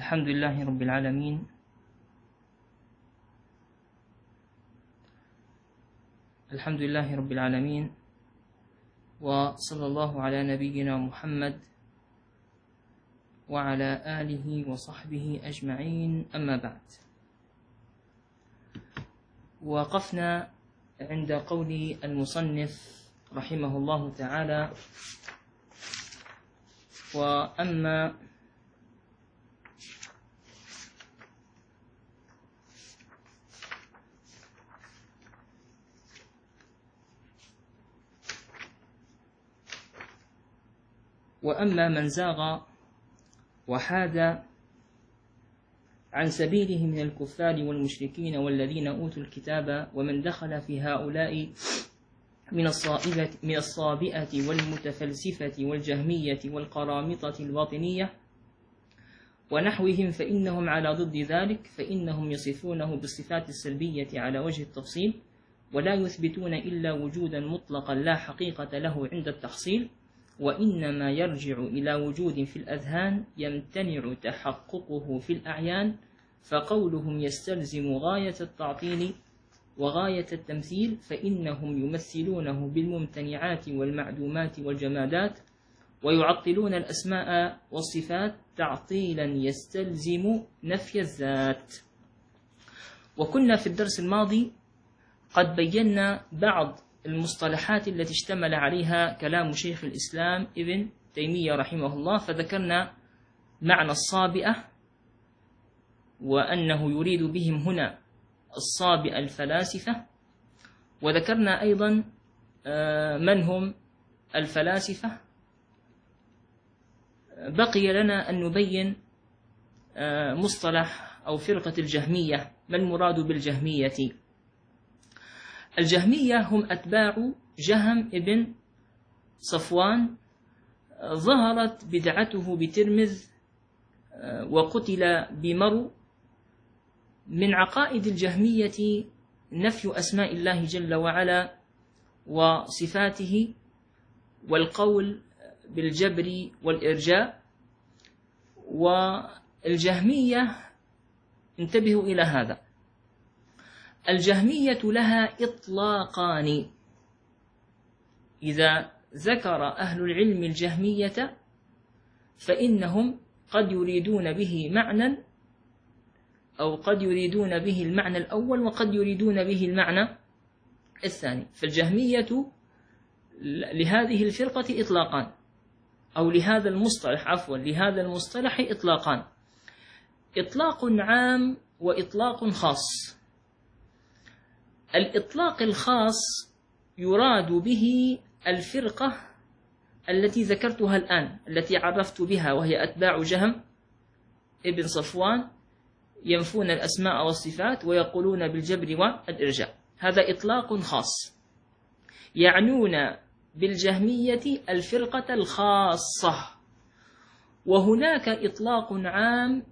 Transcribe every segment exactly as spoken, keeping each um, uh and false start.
الحمد لله رب العالمين، الحمد لله رب العالمين، وصلى الله على نبينا محمد وعلى آله وصحبه أجمعين، أما بعد. وقفنا عند قول المصنف رحمه الله تعالى: وأما وأما من زاغ وحاد عن سبيله من الكفار والمشركين والذين أوتوا الكتاب، ومن دخل في هؤلاء من الصائبة من الصابئة والمتفلسفة والجهمية والقرامطة الباطنية ونحوهم، فإنهم على ضد ذلك، فإنهم يصفونه بالصفات السلبية على وجه التفصيل، ولا يثبتون إلا وجودا مطلقا لا حقيقة له عند التحصيل، وإنما يرجع إلى وجود في الأذهان يمتنع تحققه في الأعيان، فقولهم يستلزم غاية التعطيل وغاية التمثيل، فإنهم يمثلونه بالممتنعات والمعدومات والجمادات، ويعطلون الأسماء والصفات تعطيلا يستلزم نفي الذات. وكنا في الدرس الماضي قد بينا بعض المصطلحات التي اشتمل عليها كلام شيخ الإسلام ابن تيمية رحمه الله، فذكرنا معنى الصابئة، وأنه يريد بهم هنا الصابئة الفلاسفة، وذكرنا أيضا من هم الفلاسفة. بقي لنا أن نبين مصطلح أو فرقة الجهمية. ما المراد بالجهمية؟ الجهمية هم أتباع جهم ابن صفوان، ظهرت بدعته بترمذ وقتل بمرو. من عقائد الجهمية نفي أسماء الله جل وعلا وصفاته، والقول بالجبر والإرجاء. والجهمية انتبهوا إلى هذا، الجهمية لها إطلاقان. إذا ذكر أهل العلم الجهمية فإنهم قد يريدون به معنى، أو قد يريدون به المعنى الأول وقد يريدون به المعنى الثاني. فالجهمية لهذه الفرقة إطلاقان، أو لهذا المصطلح عفوا لهذا المصطلح إطلاقان: إطلاق عام وإطلاق خاص. الإطلاق الخاص يراد به الفرقة التي ذكرتها الآن، التي عرفت بها، وهي أتباع جهم ابن صفوان، ينفون الأسماء والصفات ويقولون بالجبر والإرجاء. هذا إطلاق خاص، يعنون بالجهمية الفرقة الخاصة. وهناك إطلاق عام،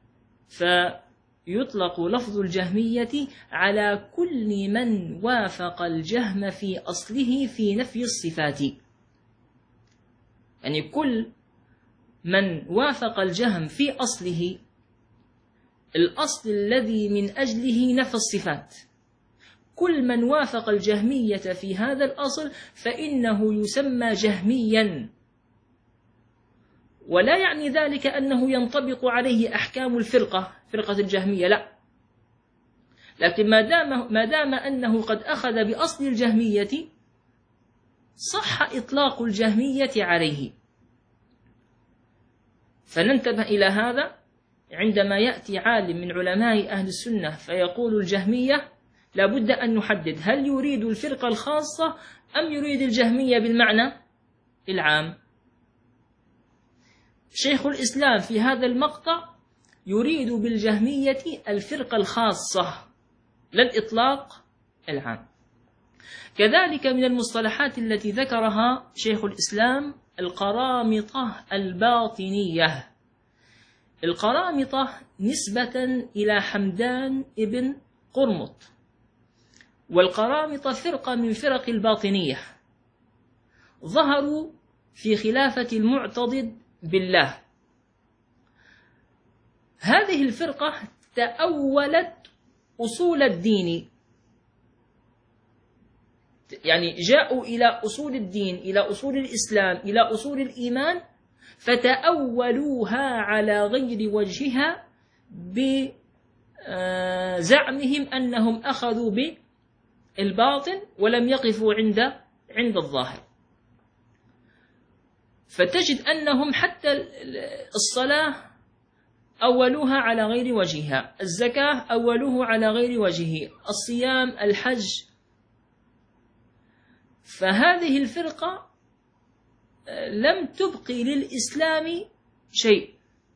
فيطلق لفظ الجهمية على كل من وافق الجهم في أصله في نفي الصفات، يعني كل من وافق الجهم في أصله، الأصل الذي من أجله نفى الصفات، كل من وافق الجهمية في هذا الأصل فإنه يسمى جهميا. ولا يعني ذلك أنه ينطبق عليه أحكام الفرقة، فرقة الجهمية، لا، لكن ما دام, ما دام أنه قد أخذ بأصل الجهمية صح إطلاق الجهمية عليه. فننتبه إلى هذا عندما يأتي عالم من علماء أهل السنة فيقول الجهمية، لابد أن نحدد هل يريد الفرقة الخاصة أم يريد الجهمية بالمعنى العام. شيخ الإسلام في هذا المقطع يريد بالجهمية الفرقة الخاصة لا الإطلاق العام. كذلك من المصطلحات التي ذكرها شيخ الإسلام القرامطة الباطنية. القرامطة نسبة إلى حمدان ابن قرمط، والقرامطة فرقة من فرق الباطنية، ظهروا في خلافة المعتضد بالله، هذه الفرقة تأولت أصول الدين، يعني جاءوا إلى أصول الدين، إلى أصول الإسلام، إلى أصول الإيمان، فتأولوها على غير وجهها بزعمهم أنهم أخذوا بالباطن ولم يقفوا عند عند الظاهر. فتجد أنهم حتى الصلاة أولوها على غير وجهها، الزكاة أولوه على غير وجهه، الصيام، الحج. فهذه الفرقة لم تبقي للإسلام شيء،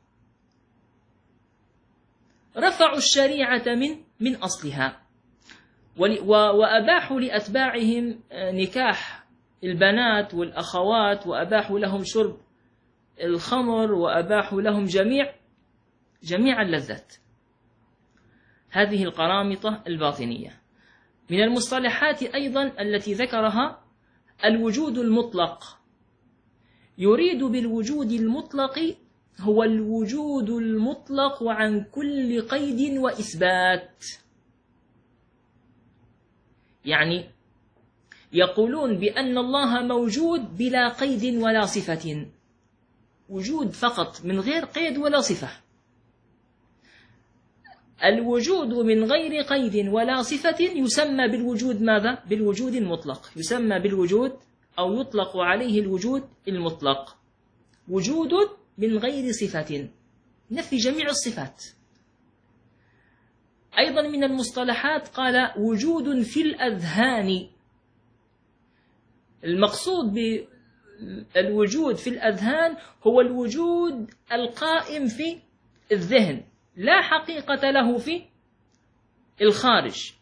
رفعوا الشريعة من من أصلها، وأباحوا لأتباعهم نكاح البنات والأخوات، وأباحوا لهم شرب الخمر، وأباحوا لهم جميع جميع اللذات. هذه القرامطة الباطنية. من المصطلحات أيضا التي ذكرها الوجود المطلق. يريد بالوجود المطلق هو الوجود المطلق عن كل قيد وإثبات. يعني يقولون بأن الله موجود بلا قيد ولا صفة، وجود فقط من غير قيد ولا صفة. الوجود من غير قيد ولا صفة يسمى بالوجود ماذا؟ بالوجود المطلق، يسمى بالوجود أو يطلق عليه الوجود المطلق. وجود من غير صفة، نفي جميع الصفات. أيضا من المصطلحات قال وجود في الأذهان. المقصود بالوجود في الأذهان هو الوجود القائم في الذهن، لا حقيقة له في الخارج.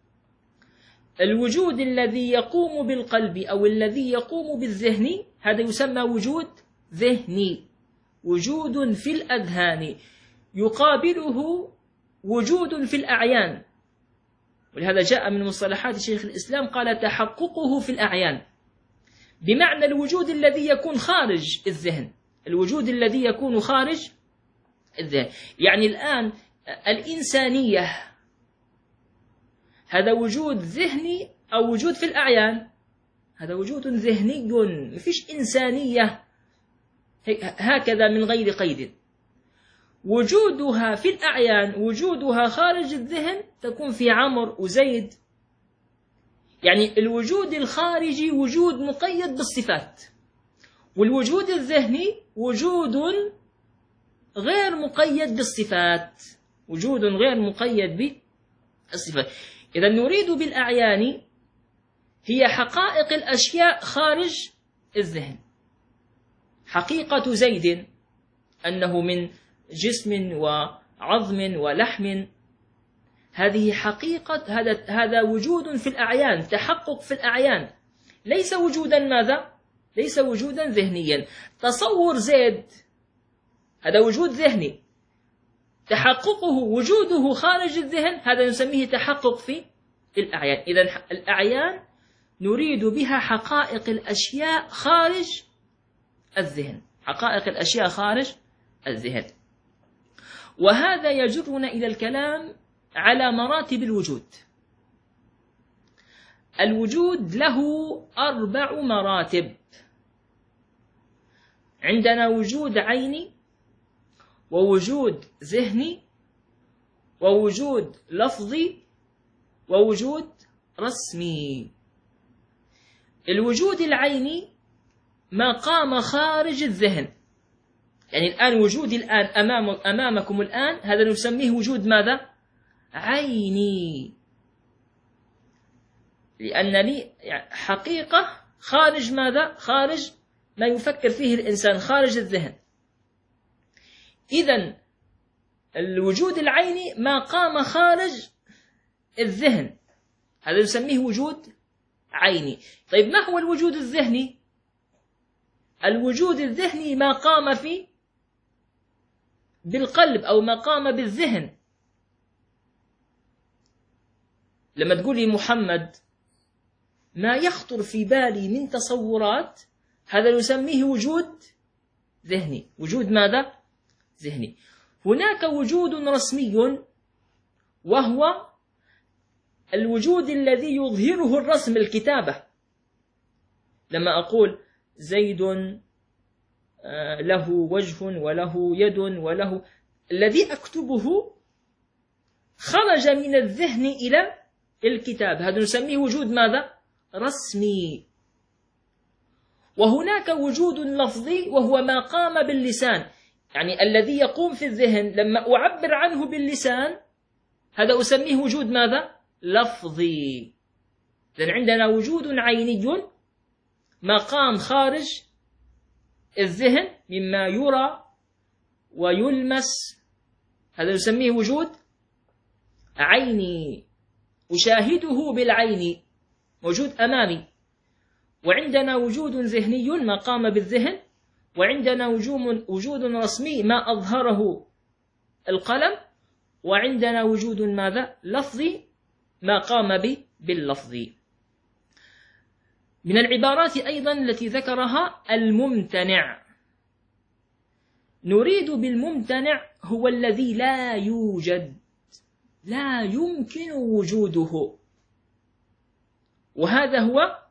الوجود الذي يقوم بالقلب أو الذي يقوم بالذهن هذا يسمى وجود ذهني، وجود في الأذهان. يقابله وجود في الأعيان، ولهذا جاء من مصطلحات شيخ الإسلام قال تحققه في الأعيان، بمعنى الوجود الذي يكون خارج الذهن، الوجود الذي يكون خارج الذهن. يعني الآن الإنسانية هذا وجود ذهني أو وجود في الأعيان؟ هذا وجود ذهني، ما فيش إنسانية هكذا من غير قيد. وجودها في الأعيان، وجودها خارج الذهن تكون في عمرو وزيد. يعني الوجود الخارجي وجود مقيد بالصفات، والوجود الذهني وجود غير مقيد بالصفات، وجود غير مقيد بالصفات. إذا نريد بالأعيان هي حقائق الأشياء خارج الذهن. حقيقة زيد أنه من جسم وعظم ولحم، هذه حقيقة، هذا هذا وجود في الأعيان، تحقق في الأعيان، ليس وجودا ماذا؟ ليس وجودا ذهنيا. تصور زيد هذا وجود ذهني، تحققه وجوده خارج الذهن هذا نسميه تحقق في الأعيان. إذن الأعيان نريد بها حقائق الأشياء خارج الذهن، حقائق الأشياء خارج الذهن. وهذا يجرنا إلى الكلام على مراتب الوجود. الوجود له أربع مراتب. عندنا وجود عيني، ووجود ذهني، ووجود لفظي، ووجود رسمي. الوجود العيني ما قام خارج الذهن، يعني الآن وجودي الآن أمام أمامكم الآن هذا نسميه وجود ماذا؟ عيني، لأن لي حقيقة خارج ماذا؟ خارج ما يفكر فيه الإنسان، خارج الذهن. إذن الوجود العيني ما قام خارج الذهن هذا نسميه وجود عيني. طيب ما هو الوجود الذهني؟ الوجود الذهني ما قام في بالقلب أو ما قام بالذهن. لما تقولي محمد ما يخطر في بالي من تصورات هذا نسميه وجود ذهني. وجود ماذا؟ ذهني. هناك وجود رسمي وهو الوجود الذي يظهره الرسم، الكتابة. لما أقول زيد له وجه وله يد وله، الذي أكتبه خرج من الذهن إلى الكتاب، هذا نسميه وجود ماذا؟ رسمي. وهناك وجود لفظي وهو ما قام باللسان، يعني الذي يقوم في الذهن لما أعبر عنه باللسان، هذا أسميه وجود ماذا؟ لفظي. إذن عندنا وجود عيني ما قام خارج الذهن مما يرى ويلمس، هذا نسميه وجود عيني، أشاهده بالعين، موجود أمامي. وعندنا وجود ذهني ما قام بالذهن، وعندنا وجود رسمي ما أظهره القلم، وعندنا وجود ماذا؟ لفظي ما قام به باللفظ. من العبارات أيضا التي ذكرها الممتنع. نريد بالممتنع هو الذي لا يوجد، لا يمكن وجوده، وهذا هو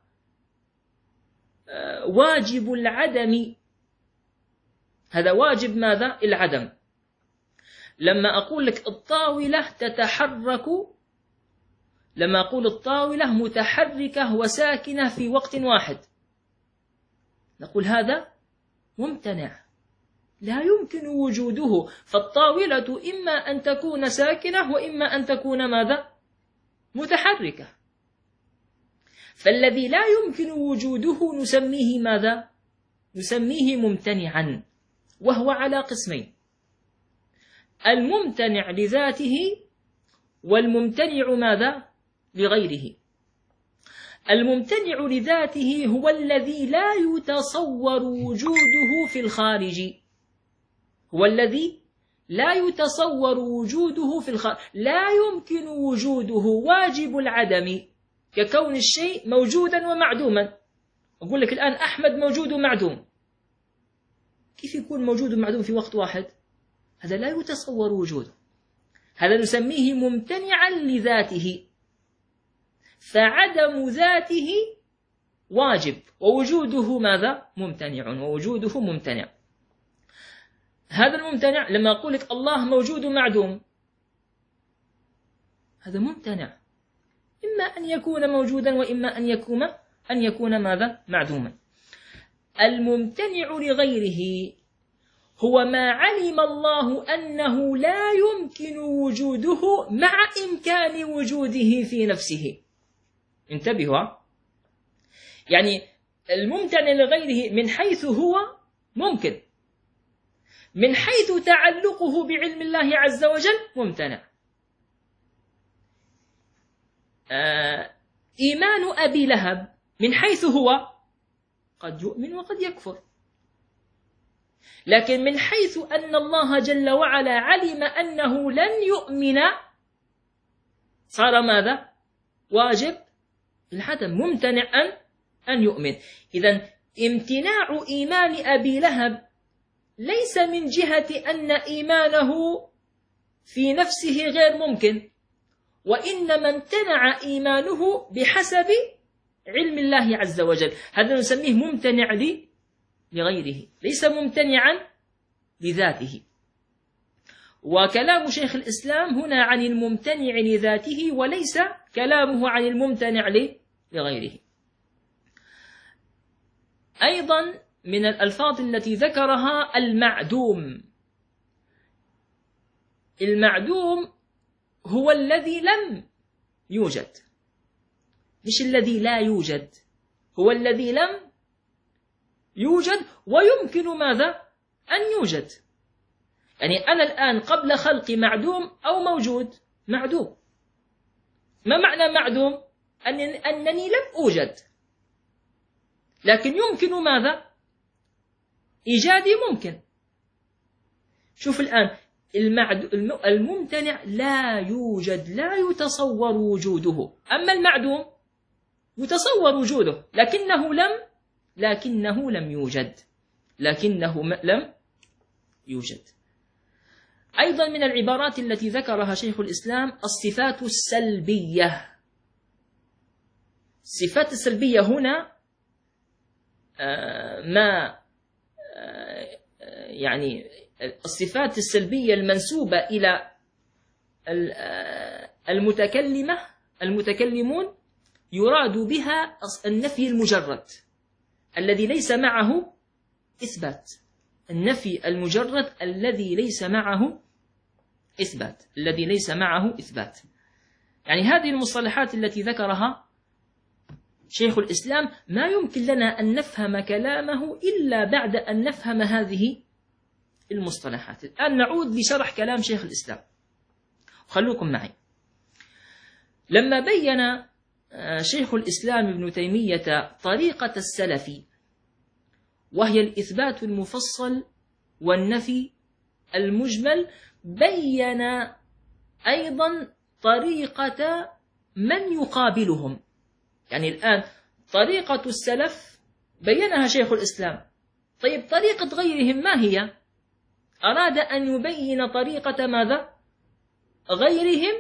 واجب العدم. هذا واجب ماذا؟ العدم. لما أقول لك الطاولة تتحرك، لما أقول الطاولة متحركة وساكنة في وقت واحد، نقول هذا ممتنع، لا يمكن وجوده. فالطاولة إما أن تكون ساكنة وإما أن تكون ماذا؟ متحركة. فالذي لا يمكن وجوده نسميه ماذا؟ نسميه ممتنعا، وهو على قسمين: الممتنع لذاته والممتنع ماذا؟ لغيره. الممتنع لذاته هو الذي لا يتصور وجوده في الخارج، هو الذي لا يتصور وجوده في الخارج، لا يمكن وجوده، واجب العدم، ككون الشيء موجودا ومعدوما. أقول لك الآن أحمد موجود ومعدوم، كيف يكون موجود ومعدوم في وقت واحد؟ هذا لا يتصور وجوده، هذا نسميه ممتنعا لذاته. فعدم ذاته واجب ووجوده ماذا؟ ممتنع، ووجوده ممتنع. هذا الممتنع لما أقول لك الله موجود ومعدوم، هذا ممتنع، إما أن يكون موجودا وإما أن يكون أن يكون ماذا؟ معدوما. الممتنع لغيره هو ما علم الله أنه لا يمكن وجوده مع إمكان وجوده في نفسه. انتبهوا، يعني الممتنع لغيره من حيث هو ممكن، من حيث تعلقه بعلم الله عز وجل ممتنع. آه إيمان أبي لهب من حيث هو قد يؤمن وقد يكفر، لكن من حيث أن الله جل وعلا علم أنه لن يؤمن صار ماذا؟ واجب العدم، ممتنع أن أن يؤمن. إذن امتناع إيمان أبي لهب ليس من جهة أن إيمانه في نفسه غير ممكن، وإنما امتنع إيمانه بحسب علم الله عز وجل، هذا نسميه ممتنع لغيره، ليس ممتنعا لذاته. وكلام شيخ الإسلام هنا عن الممتنع لذاته، وليس كلامه عن الممتنع لغيره. أيضا من الألفاظ التي ذكرها المعدوم. المعدوم هو الذي لم يوجد، مش الذي لا يوجد، هو الذي لم يوجد ويمكن ماذا؟ أن يوجد. يعني أنا الآن قبل خلقي معدوم أو موجود؟ معدوم. ما معنى معدوم؟ أنني لم أوجد، لكن يمكن ماذا؟ إيجادي ممكن. شوف الآن الممتنع لا يوجد، لا يتصور وجوده، أما المعدوم يتصور وجوده لكنه لم لكنه لم يوجد، لكنه لم يوجد. أيضا من العبارات التي ذكرها شيخ الإسلام الصفات السلبية. الصفات السلبية هنا ما يعني الصفات السلبية المنسوبة إلى المتكلمة المتكلمون يراد بها النفي المجرد الذي ليس معه إثبات. النفي المجرد الذي ليس معه إثبات الذي ليس معه إثبات يعني هذه المصطلحات التي ذكرها شيخ الإسلام ما يمكن لنا أن نفهم كلامه إلا بعد أن نفهم هذه المصطلحات. الآن نعود لشرح كلام شيخ الإسلام، خلوكم معي. لما بين شيخ الإسلام ابن تيمية طريقة السلف وهي الإثبات المفصل والنفي المجمل، بين أيضا طريقة من يقابلهم. يعني الآن طريقة السلف بينها شيخ الإسلام، طيب طريقة غيرهم ما هي؟ أراد أن يبين طريقة ماذا؟ غيرهم،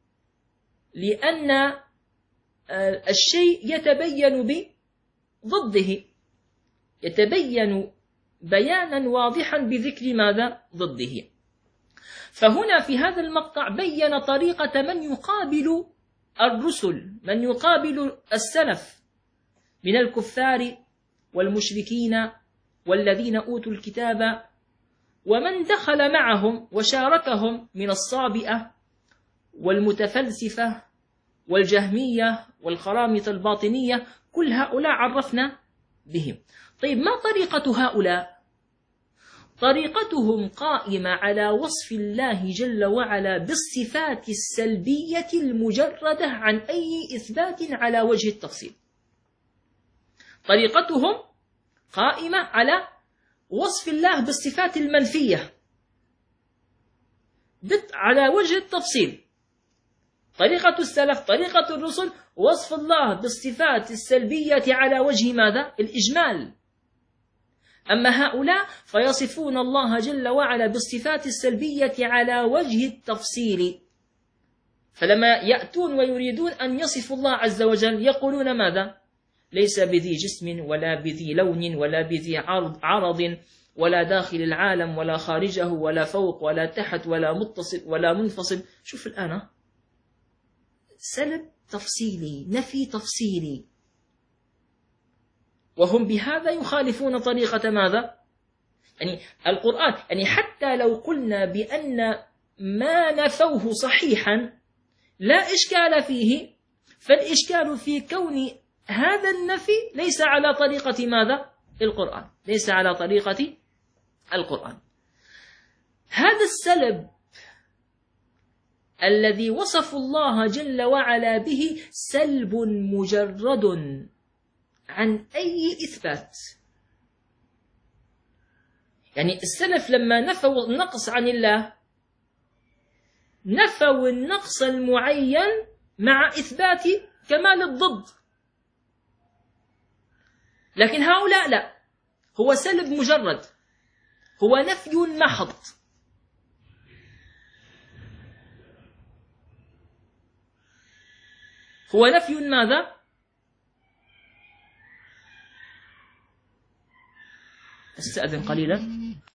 لأن الشيء يتبين بضده، يتبين بيانا واضحا بذكر ماذا؟ ضده. فهنا في هذا المقطع بين طريقة من يقابل الرسل، من يقابل السلف من الكفار والمشركين والذين أوتوا الكتاب ومن دخل معهم وشاركهم من الصابئة والمتفلسفة والجهمية والخرامطة الباطنية، كل هؤلاء عرفنا بهم. طيب ما طريقة هؤلاء؟ طريقتهم قائمة على وصف الله جل وعلا بالصفات السلبية المجردة عن أي إثبات على وجه التفصيل. طريقتهم قائمة على وصف الله بالصفات المنفية على وجه التفصيل. طريقة السلف، طريقة الرسل، وصف الله بالصفات السلبية على وجه ماذا؟ الإجمال. أما هؤلاء فيصفون الله جل وعلا بالصفات السلبية على وجه التفصيل. فلما يأتون ويريدون أن يصفوا الله عز وجل يقولون ماذا؟ ليس بذي جسم ولا بذي لون ولا بذي عرض, عرض ولا داخل العالم ولا خارجه ولا فوق ولا تحت ولا متصل ولا منفصل. شوف الآن سلب تفصيلي، نفي تفصيلي، وهم بهذا يخالفون طريقة ماذا؟ يعني القرآن، يعني حتى لو قلنا بأن ما نفوه صحيحا لا إشكال فيه، فالإشكال في كون هذا النفي ليس على طريقة ماذا؟ القرآن، ليس على طريقة القرآن. هذا السلب الذي وصف الله جل وعلا به سلب مجرد عن أي إثبات. يعني السلف لما نفوا النقص عن الله نفوا النقص المعين مع إثبات كمال الضد، لكن هؤلاء لا، هو سلب مجرد، هو نفي محض. هو نفي ماذا؟ استأذن قليلا.